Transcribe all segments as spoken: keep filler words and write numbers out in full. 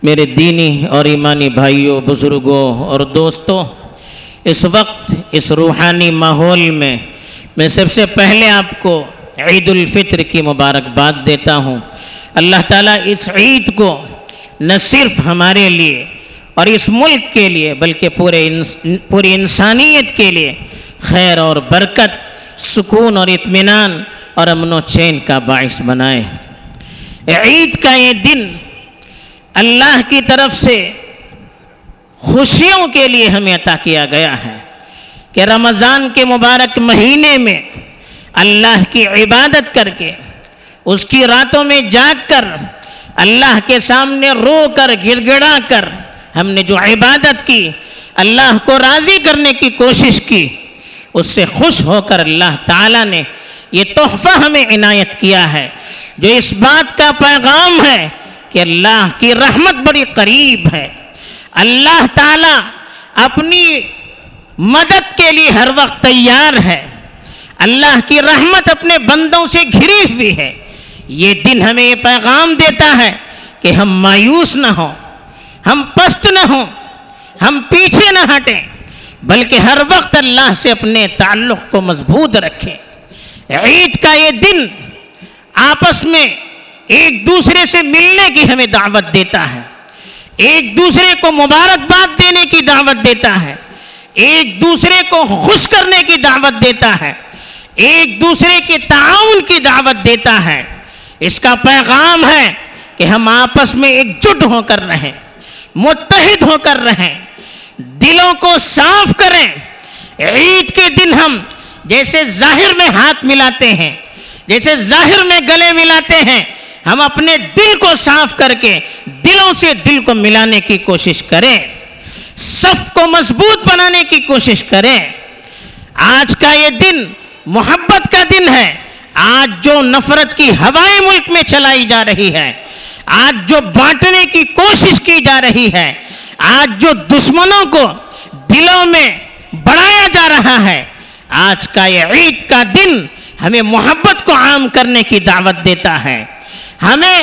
میرے دینی اور ایمانی بھائیوں، بزرگوں اور دوستوں، اس وقت اس روحانی ماحول میں میں سب سے پہلے آپ کو عید الفطر کی مبارکباد دیتا ہوں۔ اللہ تعالیٰ اس عید کو نہ صرف ہمارے لیے اور اس ملک کے لیے بلکہ پورے پوری انسانیت کے لیے خیر اور برکت، سکون اور اطمینان اور امن و چین کا باعث بنائے۔ عید کا یہ دن اللہ کی طرف سے خوشیوں کے لیے ہمیں عطا کیا گیا ہے کہ رمضان کے مبارک مہینے میں اللہ کی عبادت کر کے، اس کی راتوں میں جاگ کر، اللہ کے سامنے رو کر گڑ گڑا کر ہم نے جو عبادت کی، اللہ کو راضی کرنے کی کوشش کی، اس سے خوش ہو کر اللہ تعالیٰ نے یہ تحفہ ہمیں عنایت کیا ہے، جو اس بات کا پیغام ہے کہ اللہ کی رحمت بڑی قریب ہے۔ اللہ تعالیٰ اپنی مدد کے لیے ہر وقت تیار ہے۔ اللہ کی رحمت اپنے بندوں سے گھری ہوئی ہے۔ یہ دن ہمیں یہ پیغام دیتا ہے کہ ہم مایوس نہ ہوں، ہم پست نہ ہوں، ہم پیچھے نہ ہٹیں، بلکہ ہر وقت اللہ سے اپنے تعلق کو مضبوط رکھیں۔ عید کا یہ دن آپس میں ایک دوسرے سے ملنے کی ہمیں دعوت دیتا ہے، ایک دوسرے کو مبارکباد دینے کی دعوت دیتا ہے، ایک دوسرے کو خوش کرنے کی دعوت دیتا ہے، ایک دوسرے کے تعاون کی دعوت دیتا ہے۔ اس کا پیغام ہے کہ ہم آپس میں ایک جٹ ہو کر رہیں، متحد ہو کر رہیں، دلوں کو صاف کریں۔ عید کے دن ہم جیسے ظاہر میں ہاتھ ملاتے ہیں، جیسے ظاہر میں گلے ملاتے ہیں، ہم اپنے دل کو صاف کر کے دلوں سے دل کو ملانے کی کوشش کریں، صف کو مضبوط بنانے کی کوشش کریں۔ آج کا یہ دن محبت کا دن ہے۔ آج جو نفرت کی ہوائیں ملک میں چلائی جا رہی ہے، آج جو بانٹنے کی کوشش کی جا رہی ہے، آج جو دشمنوں کو دلوں میں بڑھایا جا رہا ہے، آج کا یہ عید کا دن ہمیں محبت کو عام کرنے کی دعوت دیتا ہے، ہمیں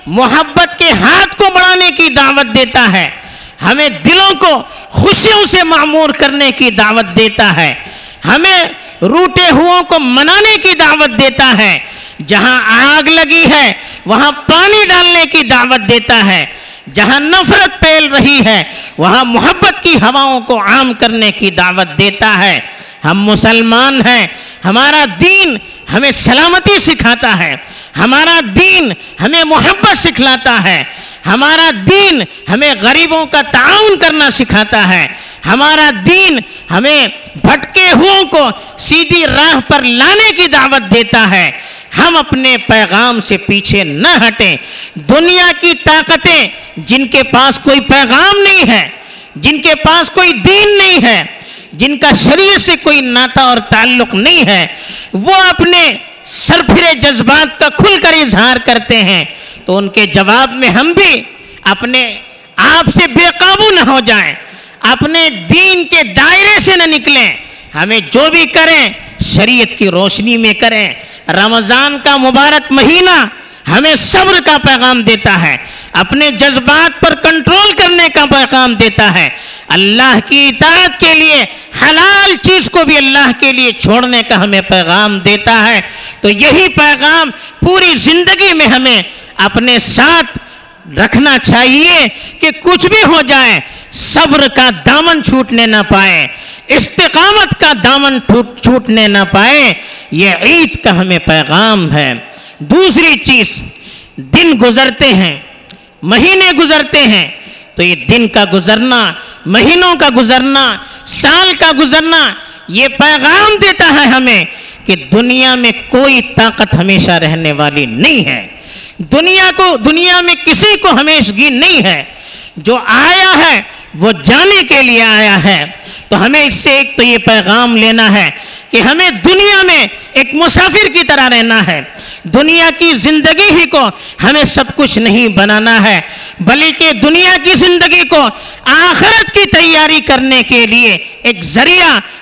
محبت کے ہاتھ کو بڑھانے کی دعوت دیتا ہے، ہمیں دلوں کو خوشیوں سے معمور کرنے کی دعوت دیتا ہے، ہمیں روٹے ہوئوں کو منانے کی دعوت دیتا ہے، جہاں آگ لگی ہے وہاں پانی ڈالنے کی دعوت دیتا ہے، جہاں نفرت پھیل رہی ہے وہاں محبت کی ہواؤں کو عام کرنے کی دعوت دیتا ہے۔ ہم مسلمان ہیں، ہمارا دین ہمیں سلامتی سکھاتا ہے، ہمارا دین ہمیں محبت سکھلاتا ہے، ہمارا دین ہمیں غریبوں کا تعاون کرنا سکھاتا ہے، ہمارا دین ہمیں بھٹکے ہوئوں کو سیدھی راہ پر لانے کی دعوت دیتا ہے۔ ہم اپنے پیغام سے پیچھے نہ ہٹیں۔ دنیا کی طاقتیں جن کے پاس کوئی پیغام نہیں ہے، جن کے پاس کوئی دین نہیں ہے، جن کا شریعت سے کوئی ناطہ اور تعلق نہیں ہے، وہ اپنے سرپھرے جذبات کا کھل کر اظہار کرتے ہیں، تو ان کے جواب میں ہم بھی اپنے آپ سے بے قابو نہ ہو جائیں، اپنے دین کے دائرے سے نہ نکلیں۔ ہمیں جو بھی کریں شریعت کی روشنی میں کریں۔ رمضان کا مبارک مہینہ ہمیں صبر کا پیغام دیتا ہے، اپنے جذبات پر کنٹرول کرنے کا پیغام دیتا ہے، اللہ کی اطاعت کے لیے حلال چیز کو بھی اللہ کے لیے چھوڑنے کا ہمیں پیغام دیتا ہے۔ تو یہی پیغام پوری زندگی میں ہمیں اپنے ساتھ رکھنا چاہیے کہ کچھ بھی ہو جائے صبر کا دامن چھوٹنے نہ پائے، استقامت کا دامن چھوٹنے نہ پائے۔ یہ عید کا ہمیں پیغام ہے۔ دوسری چیز، دن گزرتے ہیں، مہینے گزرتے ہیں، تو یہ دن کا گزرنا، مہینوں کا گزرنا، سال کا گزرنا یہ پیغام دیتا ہے ہمیں کہ دنیا میں کوئی طاقت ہمیشہ رہنے والی نہیں ہے، دنیا کو دنیا میں کسی کو ہمیشگی نہیں ہے، جو آیا ہے وہ جانے کے لیے آیا ہے۔ تو ہمیں اس سے ایک تو یہ پیغام لینا ہے کہ ہمیں دنیا میں ایک مسافر کی طرح رہنا ہے، دنیا کی زندگی ہی کو ہمیں سب کچھ نہیں بنانا ہے، بلکہ دنیا کی زندگی کو آخرت کی تیاری کرنے کے لیے ایک ذریعہ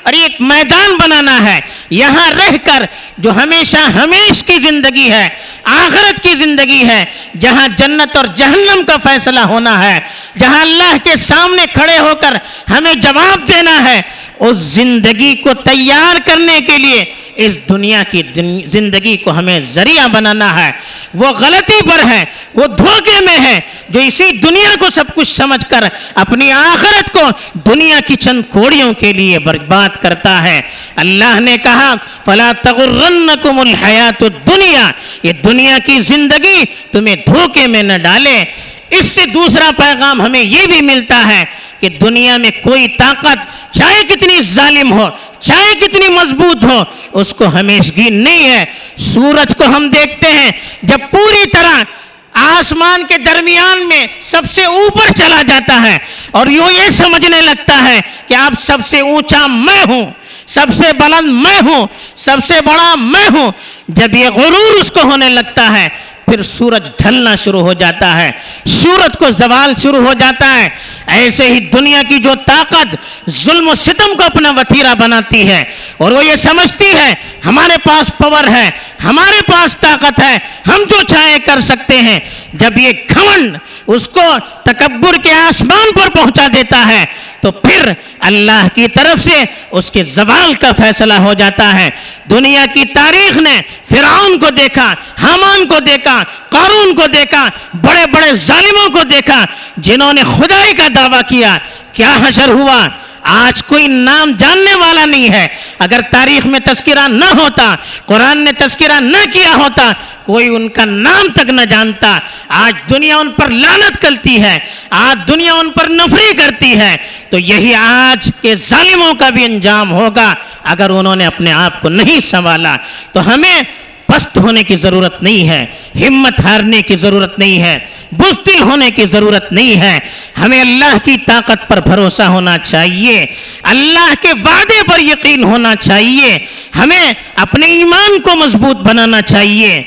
اور ایک میدان بنانا ہے، یہاں رہ کر جو ہمیشہ ہمیش کی زندگی ہے، آخرت کی زندگی ہے، جہاں جنت اور جہنم کا فیصلہ ہونا ہے، جہاں اللہ کے سامنے کھڑے ہو کر ہمیں جواب دینا ہے، اس زندگی کو تیار کرنے کے لیے اس دنیا کی زندگی کو ہمیں ذریعہ بنانا ہے۔ وہ غلطی پر ہے، وہ دھوکے میں ہے جو اسی دنیا کو سب کچھ سمجھ کر اپنی آخرت کو دنیا کی چند کوڑیوں کے لیے برباد کرتا ہے۔ اللہ نے کہا فَلَا تَغُرَّنَّكُمُ الْحَيَاةُ الدُّنْيَا، یہ دنیا کی زندگی تمہیں دھوکے میں نہ ڈالے۔ اس سے دوسرا پیغام ہمیں یہ بھی ملتا ہے کہ دنیا میں کوئی طاقت چاہے کتنی ظالم ہو، چاہے کتنی مضبوط ہو، اس کو ہمیشگی نہیں ہے۔ سورج کو ہم دیکھتے ہیں جب پوری طرح آسمان کے درمیان میں سب سے اوپر چلا جاتا ہے اور یوں یہ سمجھنے لگتا ہے کہ اب سب سے اونچا میں ہوں، سب سے بلند میں ہوں، سب سے بڑا میں ہوں، جب یہ غرور اس کو ہونے لگتا ہے پھر سورج ڈھلنا شروع ہو جاتا ہے، سورج کو زوال شروع ہو جاتا ہے۔ ایسے ہی دنیا کی جو طاقت ظلم و ستم کو اپنا وتیرہ بناتی ہے اور وہ یہ سمجھتی ہے ہمارے پاس پاور ہے، ہمارے پاس طاقت ہے، ہم جو چاہے کر سکتے ہیں، جب یہ گھمنڈ اس کو تکبر کے آسمان پر پہنچا دیتا ہے تو پھر اللہ کی طرف سے اس کے زوال کا فیصلہ ہو جاتا ہے۔ دنیا کی تاریخ نے فرعون کو دیکھا، حامان کو دیکھا، قارون کو دیکھا، بڑے بڑے ظالموں کو دیکھا جنہوں نے خدائی کا دعویٰ کیا، کیا حشر ہوا؟ آج کوئی نام جاننے والا نہیں ہے۔ اگر تاریخ میں تذکرہ نہ ہوتا، قرآن نے تذکرہ نہ کیا ہوتا، کوئی ان کا نام تک نہ جانتا۔ آج دنیا ان پر لعنت کرتی ہے، آج دنیا ان پر نفری کرتی ہے، تو یہی آج کے ظالموں کا بھی انجام ہوگا اگر انہوں نے اپنے آپ کو نہیں سنبھالا۔ تو ہمیں پست ہونے کی ضرورت نہیں ہے، ہمت ہارنے کی ضرورت نہیں ہے، بزدل ہونے کی ضرورت نہیں ہے۔ ہمیں اللہ کی طاقت پر بھروسہ ہونا چاہیے، اللہ کے وعدے پر یقین ہونا چاہیے، ہمیں اپنے ایمان کو مضبوط بنانا چاہیے،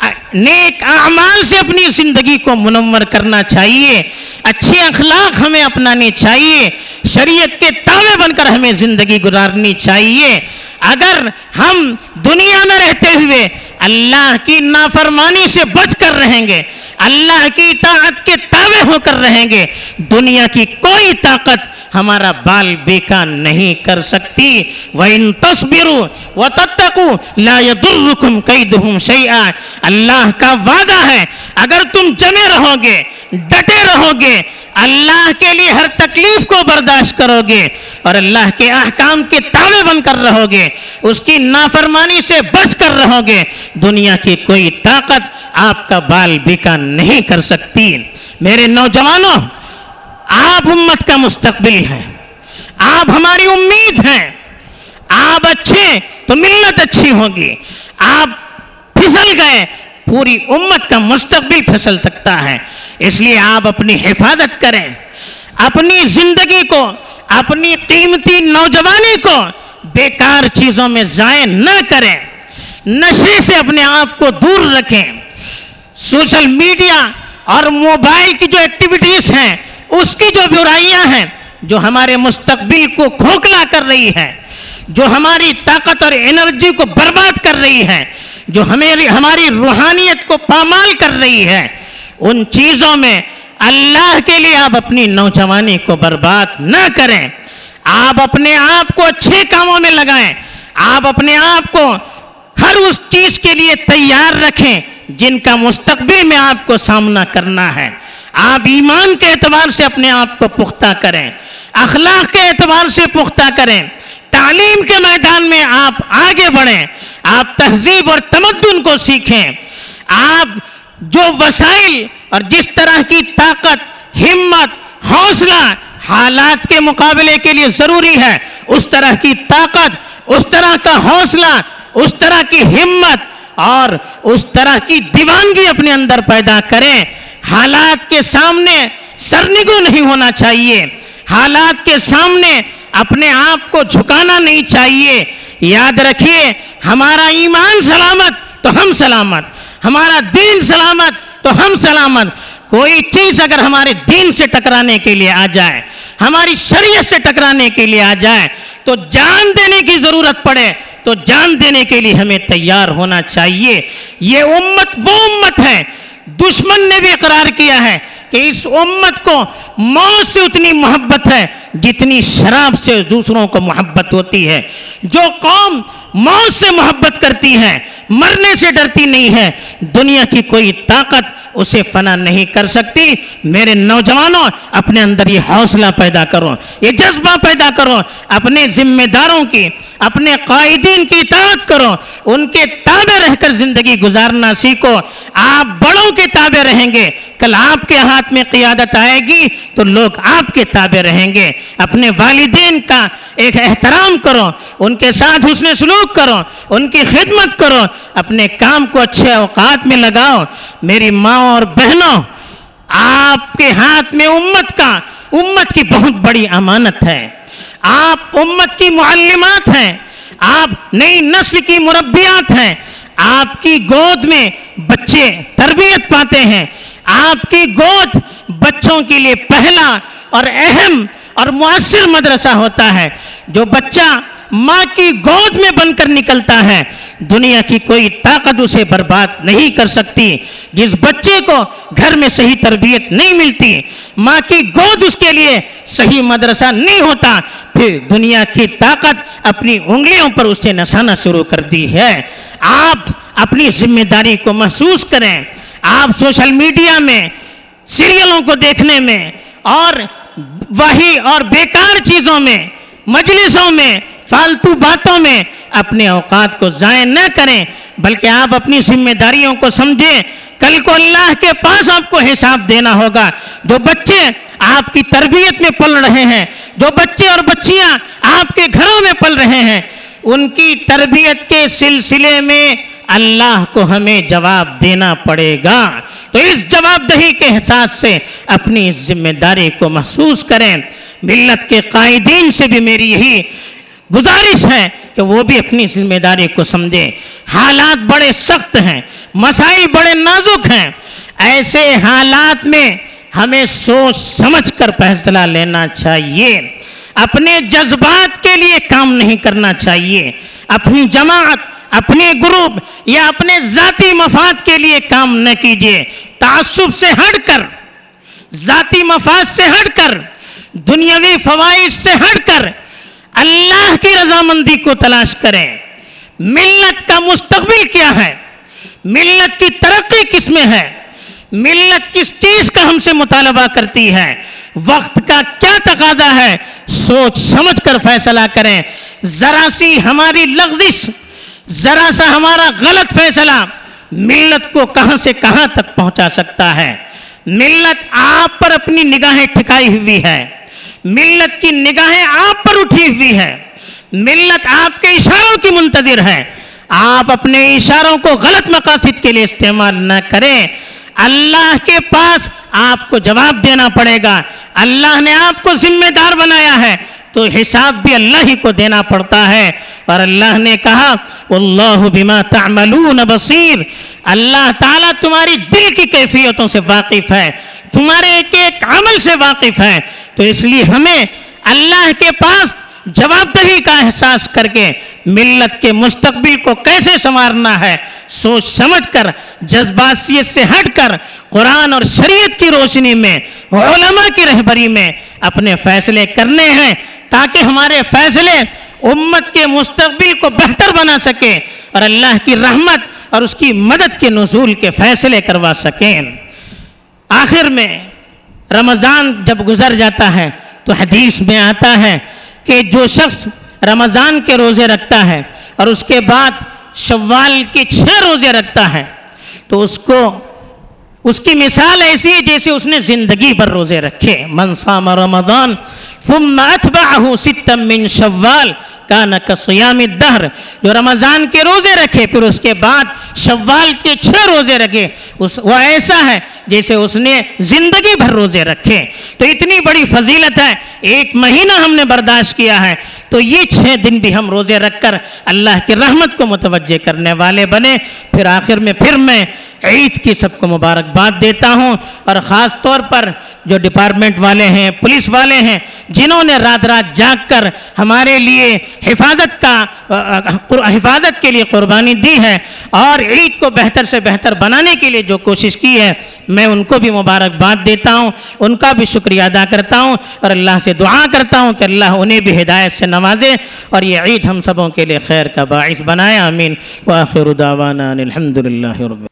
نیک اعمال سے اپنی زندگی کو منور کرنا چاہیے، اچھے اخلاق ہمیں اپنانے چاہیے، شریعت کے تابع بن کر ہمیں زندگی گزارنی چاہیے۔ اگر ہم دنیا میں رہتے ہوئے اللہ کی نافرمانی سے بچ کر رہیں گے، اللہ کی اطاعت کے تابع ہو کر رہیں گے، دنیا کی کوئی طاقت ہمارا بال بیکان نہیں کر سکتی۔ وَإِن تَصْبِرُوا وَتَتَّقُوا لَا يَضُرُّكُمْ كَيْدُهُمْ شَيْئًا، اللہ کا وعدہ ہے اگر تم جمے رہو گے، ڈٹے رہو گے، اللہ کے لیے ہر تکلیف کو برداشت کرو گے اور اللہ کے احکام کے تابع بن کر رہو گے، اس کی نافرمانی سے بچ کر رہو گے، دنیا کی کوئی طاقت آپ کا بال بیکان نہیں کر سکتی۔ میرے نوجوانوں، آپ امت کا مستقبل ہیں، آپ ہماری امید ہیں، آپ اچھے تو ملت اچھی ہوگی، آپ پھسل گئے پوری امت کا مستقبل پھسل سکتا ہے۔ اس لیے آپ اپنی حفاظت کریں، اپنی زندگی کو، اپنی قیمتی نوجوانی کو بیکار چیزوں میں ضائع نہ کریں، نشے سے اپنے آپ کو دور رکھیں۔ سوشل میڈیا اور موبائل کی جو ایکٹیویٹیز ہیں، اس کی جو برائیاں ہیں، جو ہمارے مستقبل کو کھوکھلا کر رہی ہے، جو ہماری طاقت اور انرجی کو برباد کر رہی ہے، جو ہماری ہماری روحانیت کو پامال کر رہی ہے، ان چیزوں میں اللہ کے لیے آپ اپنی نوجوانی کو برباد نہ کریں۔ آپ اپنے آپ کو اچھے کاموں میں لگائیں، آپ اپنے آپ کو ہر اس چیز کے لیے تیار رکھیں جن کا مستقبل میں آپ کو سامنا کرنا ہے۔ آپ ایمان کے اعتبار سے اپنے آپ کو پختہ کریں، اخلاق کے اعتبار سے پختہ کریں، تعلیم کے میدان میں آپ آگے بڑھیں، آپ تہذیب اور تمدن کو سیکھیں۔ آپ جو وسائل اور جس طرح کی طاقت، ہمت، حوصلہ حالات کے مقابلے کے لیے ضروری ہے، اس طرح کی طاقت، اس طرح کا حوصلہ، اس طرح کی ہمت اور اس طرح کی دیوانگی اپنے اندر پیدا کریں۔ حالات کے سامنے سرنگو نہیں ہونا چاہیے، حالات کے سامنے اپنے آپ کو جھکانا نہیں چاہیے۔ یاد رکھیے، ہمارا ایمان سلامت تو ہم سلامت، ہمارا دین سلامت تو ہم سلامت۔ کوئی چیز اگر ہمارے دین سے ٹکرانے کے لیے آ جائے، ہماری شریعت سے ٹکرانے کے لیے آ جائے، تو جان دینے کی ضرورت پڑے تو جان دینے کے لیے ہمیں تیار ہونا چاہیے. یہ امت وہ امت ہے، دشمن نے بھی اقرار کیا ہے کہ اس امت کو موت سے اتنی محبت ہے جتنی شراب سے دوسروں کو محبت ہوتی ہے. جو قوم موت سے محبت کرتی ہے، مرنے سے ڈرتی نہیں ہے، دنیا کی کوئی طاقت اسے فنا نہیں کر سکتی. میرے نوجوانوں، اپنے اندر یہ حوصلہ پیدا کرو، یہ جذبہ پیدا کرو، اپنے ذمہ داروں کی، اپنے قائدین کی اطاعت کرو، ان کے تابع رہ کر زندگی گزارنا سیکھو. آپ بڑوں کے تابع رہیں گے، کل آپ کے ہاتھ میں قیادت آئے گی تو لوگ آپ کے تابع رہیں گے. اپنے والدین کا ایک احترام کرو، ان کے ساتھ حسن سلوک کرو، ان کی خدمت کرو، اپنے کام کو اچھے اوقات میں لگاؤ. میری ماں اور بہنوں، آپ کے ہاتھ میں امت کا امت کی بہت بڑی امانت ہے. آپ امت کی معلمات ہیں، آپ نئی نسل کی مربیات ہیں. آپ کی گود میں بچے تربیت پاتے ہیں. آپ کی گود بچوں کے لیے پہلا اور اہم اور مؤثر مدرسہ ہوتا ہے. جو بچہ ماں کی گود میں بن کر نکلتا ہے، دنیا کی کوئی طاقت اسے برباد نہیں کر سکتی. جس بچے کو گھر میں صحیح تربیت نہیں ملتی، ماں کی گود اس کے لیے صحیح مدرسہ نہیں ہوتا، پھر دنیا کی طاقت اپنی انگلیوں پر اسے نسانا شروع کر دی ہے. آپ اپنی ذمہ داری کو محسوس کریں. آپ سوشل میڈیا میں سیریلوں کو دیکھنے میں اور وہی اور بیکار چیزوں میں، مجلسوں میں، فالتو باتوں میں اپنے اوقات کو ضائع نہ کریں، بلکہ آپ اپنی ذمہ داریوں کو سمجھیں. کل کو اللہ کے پاس آپ کو حساب دینا ہوگا. جو بچے آپ کی تربیت میں پل رہے ہیں، جو بچے اور بچیاں آپ کے گھروں میں پل رہے ہیں، ان کی تربیت کے سلسلے میں اللہ کو ہمیں جواب دینا پڑے گا. تو اس جواب دہی کے احساس سے اپنی ذمہ داری کو محسوس کریں. ملت کے قائدین سے بھی میری یہی گزارش ہے کہ وہ بھی اپنی ذمہ داری کو سمجھیں. حالات بڑے سخت ہیں، مسائل بڑے نازک ہیں. ایسے حالات میں ہمیں سوچ سمجھ کر فیصلہ لینا چاہیے. اپنے جذبات کے لیے کام نہیں کرنا چاہیے. اپنی جماعت، اپنے گروپ یا اپنے ذاتی مفاد کے لیے کام نہ کیجیے. تعصب سے ہٹ کر، ذاتی مفاد سے ہٹ کر، دنیاوی فوائد سے ہٹ کر اللہ کی رضامندی کو تلاش کریں. ملت کا مستقبل کیا ہے؟ ملت کی ترقی کس میں ہے؟ ملت کس چیز کا ہم سے مطالبہ کرتی ہے؟ وقت کا کیا تقاضا ہے؟ سوچ سمجھ کر فیصلہ کریں. ذرا سی ہماری لغزش، ذرا سا ہمارا غلط فیصلہ ملت کو کہاں سے کہاں تک پہنچا سکتا ہے. ملت آپ پر اپنی نگاہیں ٹھکائی ہوئی ہے. ملت کی نگاہیں آپ پر اٹھی ہوئی ہے. ملت آپ کے اشاروں کی منتظر ہے. آپ اپنے اشاروں کو غلط مقاصد کے لیے استعمال نہ کریں. اللہ کے پاس آپ کو جواب دینا پڑے گا. اللہ نے آپ کو ذمہ دار بنایا ہے تو حساب بھی اللہ ہی کو دینا پڑتا ہے. اور اللہ نے کہا واللہ بما تعملون بصیر. اللہ تعالیٰ تمہاری دل کی کیفیتوں سے واقف ہے، تمہارے ایک ایک عمل سے واقف ہے. تو اس لیے ہمیں اللہ کے پاس جواب دہی کا احساس کر کے ملت کے مستقبل کو کیسے سنوارنا ہے سوچ سمجھ کر، جذباتیت سے ہٹ کر قرآن اور شریعت کی روشنی میں، علماء کی رہبری میں اپنے فیصلے کرنے ہیں، تاکہ ہمارے فیصلے امت کے مستقبل کو بہتر بنا سکیں اور اللہ کی رحمت اور اس کی مدد کے نزول کے فیصلے کروا سکیں. آخر میں رمضان جب گزر جاتا ہے تو حدیث میں آتا ہے کہ جو شخص رمضان کے روزے رکھتا ہے اور اس کے بعد شوال کے چھ روزے رکھتا ہے تو اس کو اس کی مثال ایسی ہے جیسے اس نے زندگی بھر روزے رکھے. من صام رمضان ثم اتبعه ستا من شوال کان کصیام الدہر. جو رمضان کے روزے رکھے پھر اس کے بعد شوال کے چھ روزے رکھے وہ ایسا ہے جیسے اس نے زندگی بھر روزے رکھے. تو اتنی بڑی فضیلت ہے. ایک مہینہ ہم نے برداشت کیا ہے تو یہ چھ دن بھی ہم روزے رکھ کر اللہ کی رحمت کو متوجہ کرنے والے بنے. پھر آخر میں پھر میں عید کی سب کو مبارکباد دیتا ہوں، اور خاص طور پر جو ڈپارٹمنٹ والے ہیں، پولیس والے ہیں، جنہوں نے رات رات جاگ کر ہمارے لیے حفاظت کا حفاظت کے لیے قربانی دی ہے اور عید کو بہتر سے بہتر بنانے کے لیے جو کوشش کی ہے، میں ان کو بھی مبارکباد دیتا ہوں، ان کا بھی شکریہ ادا کرتا ہوں، اور اللہ سے دعا کرتا ہوں کہ اللہ انہیں بھی ہدایت سے نوازے اور یہ عید ہم سبوں کے لیے خیر کا باعث بنائے، آمین۔ وآخر دعوانا الحمد للہ رب